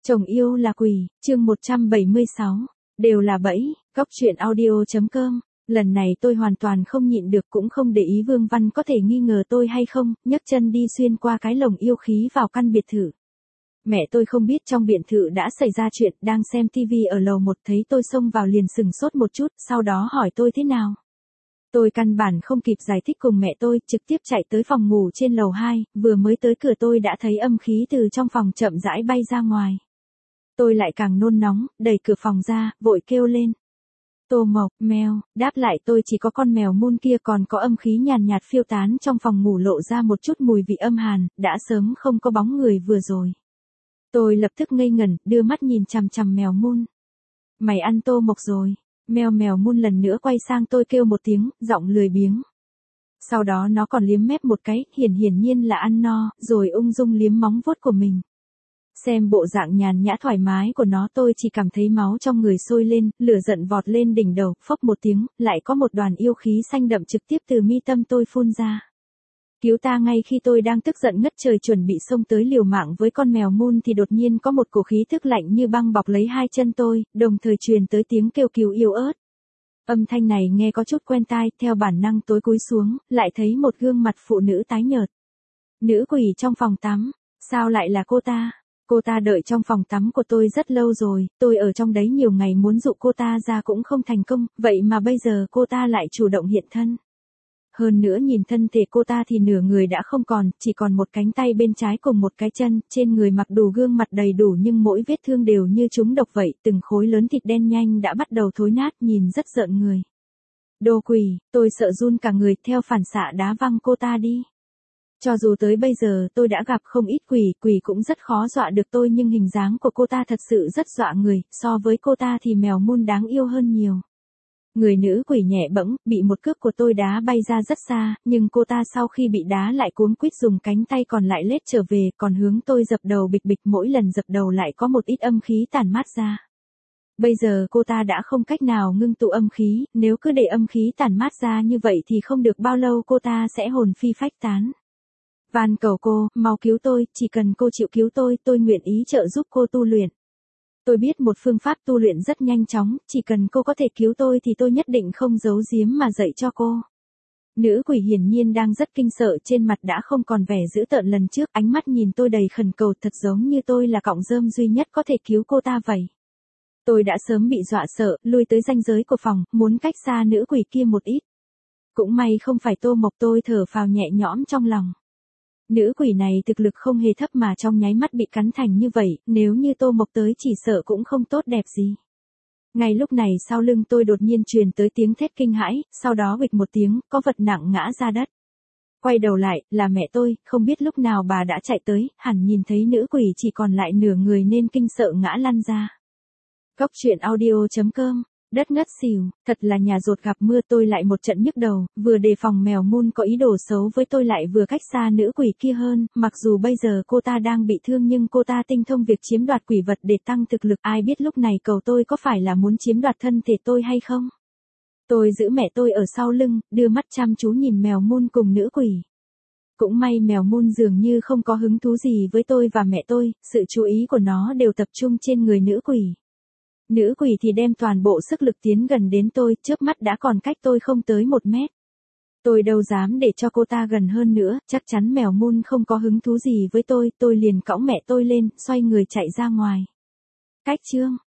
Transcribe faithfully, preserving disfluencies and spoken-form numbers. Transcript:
Chồng yêu là quỷ, chương một trăm bảy mươi sáu, đều là bẫy, góc truyện audio.com. Lần này tôi hoàn toàn không nhịn được cũng không để ý Vương Văn có thể nghi ngờ tôi hay không, nhấc chân đi xuyên qua cái lồng yêu khí vào căn biệt thự. Mẹ tôi không biết trong biệt thự đã xảy ra chuyện, đang xem tivi ở lầu một thấy tôi xông vào liền sừng sốt một chút, sau đó hỏi tôi thế nào. Tôi căn bản không kịp giải thích cùng mẹ tôi, trực tiếp chạy tới phòng ngủ trên lầu hai, vừa mới tới cửa tôi đã thấy âm khí từ trong phòng chậm rãi bay ra ngoài. Tôi lại càng nôn nóng, đẩy cửa phòng ra, vội kêu lên. Tô Mộc, mèo, đáp lại tôi chỉ có con mèo mun kia, còn có âm khí nhàn nhạt phiêu tán trong phòng ngủ lộ ra một chút mùi vị âm hàn, đã sớm không có bóng người vừa rồi. Tôi lập tức ngây ngẩn, đưa mắt nhìn chằm chằm mèo mun. Mày ăn Tô Mộc rồi. Mèo mèo mun lần nữa quay sang tôi kêu một tiếng, giọng lười biếng. Sau đó nó còn liếm mép một cái, hiển hiển nhiên là ăn no, rồi ung dung liếm móng vuốt của mình. Xem bộ dạng nhàn nhã thoải mái của nó tôi chỉ cảm thấy máu trong người sôi lên, lửa giận vọt lên đỉnh đầu, phốc một tiếng, lại có một đoàn yêu khí xanh đậm trực tiếp từ mi tâm tôi phun ra. Cứu ta! Ngay khi tôi đang tức giận ngất trời chuẩn bị xông tới liều mạng với con mèo mun thì đột nhiên có một cổ khí thức lạnh như băng bọc lấy hai chân tôi, đồng thời truyền tới tiếng kêu cứu yếu ớt. Âm thanh này nghe có chút quen tai, theo bản năng tối cúi xuống, lại thấy một gương mặt phụ nữ tái nhợt. Nữ quỷ trong phòng tắm, sao lại là cô ta? Cô ta đợi trong phòng tắm của tôi rất lâu rồi, tôi ở trong đấy nhiều ngày muốn dụ cô ta ra cũng không thành công, vậy mà bây giờ cô ta lại chủ động hiện thân. Hơn nữa nhìn thân thể cô ta thì nửa người đã không còn, chỉ còn một cánh tay bên trái cùng một cái chân, trên người mặc đủ gương mặt đầy đủ nhưng mỗi vết thương đều như trúng độc vậy, từng khối lớn thịt đen nhanh đã bắt đầu thối nát, nhìn rất rợn người. Đồ quỷ, tôi sợ run cả người, theo phản xạ đá văng cô ta đi. Cho dù tới bây giờ tôi đã gặp không ít quỷ, quỷ cũng rất khó dọa được tôi nhưng hình dáng của cô ta thật sự rất dọa người, so với cô ta thì mèo mun đáng yêu hơn nhiều. Người nữ quỷ nhẹ bẫng, bị một cước của tôi đá bay ra rất xa, nhưng cô ta sau khi bị đá lại cuống quýt dùng cánh tay còn lại lết trở về, còn hướng tôi dập đầu bịch bịch, mỗi lần dập đầu lại có một ít âm khí tản mát ra. Bây giờ cô ta đã không cách nào ngưng tụ âm khí, nếu cứ để âm khí tản mát ra như vậy thì không được bao lâu cô ta sẽ hồn phi phách tán. Van cầu cô, mau cứu tôi, chỉ cần cô chịu cứu tôi, tôi nguyện ý trợ giúp cô tu luyện. Tôi biết một phương pháp tu luyện rất nhanh chóng, chỉ cần cô có thể cứu tôi thì tôi nhất định không giấu giếm mà dạy cho cô. Nữ quỷ hiển nhiên đang rất kinh sợ, trên mặt đã không còn vẻ dữ tợn lần trước, ánh mắt nhìn tôi đầy khẩn cầu, thật giống như tôi là cọng rơm duy nhất có thể cứu cô ta vậy. Tôi đã sớm bị dọa sợ, lui tới ranh giới của phòng, muốn cách xa nữ quỷ kia một ít. Cũng may không phải Tô Mộc, tôi thở phào nhẹ nhõm trong lòng. Nữ quỷ này thực lực không hề thấp mà trong nháy mắt bị cắn thành như vậy, nếu như Tô Mộc tới chỉ sợ cũng không tốt đẹp gì. Ngay lúc này sau lưng tôi đột nhiên truyền tới tiếng thét kinh hãi, sau đó bịch một tiếng, có vật nặng ngã ra đất. Quay đầu lại, là mẹ tôi, không biết lúc nào bà đã chạy tới, hẳn nhìn thấy nữ quỷ chỉ còn lại nửa người nên kinh sợ ngã lăn ra. Góc truyện audio.com. Đất ngất xỉu, thật là nhà dột gặp mưa, tôi lại một trận nhức đầu, vừa đề phòng mèo mun có ý đồ xấu với tôi lại vừa cách xa nữ quỷ kia hơn, mặc dù bây giờ cô ta đang bị thương nhưng cô ta tinh thông việc chiếm đoạt quỷ vật để tăng thực lực, ai biết lúc này cầu tôi có phải là muốn chiếm đoạt thân thể tôi hay không. Tôi giữ mẹ tôi ở sau lưng, đưa mắt chăm chú nhìn mèo mun cùng nữ quỷ. Cũng may mèo mun dường như không có hứng thú gì với tôi và mẹ tôi, sự chú ý của nó đều tập trung trên người nữ quỷ. Nữ quỷ thì đem toàn bộ sức lực tiến gần đến tôi, trước mắt đã còn cách tôi không tới một mét. Tôi đâu dám để cho cô ta gần hơn nữa, chắc chắn mèo mun không có hứng thú gì với tôi, tôi liền cõng mẹ tôi lên, xoay người chạy ra ngoài. Cách chương,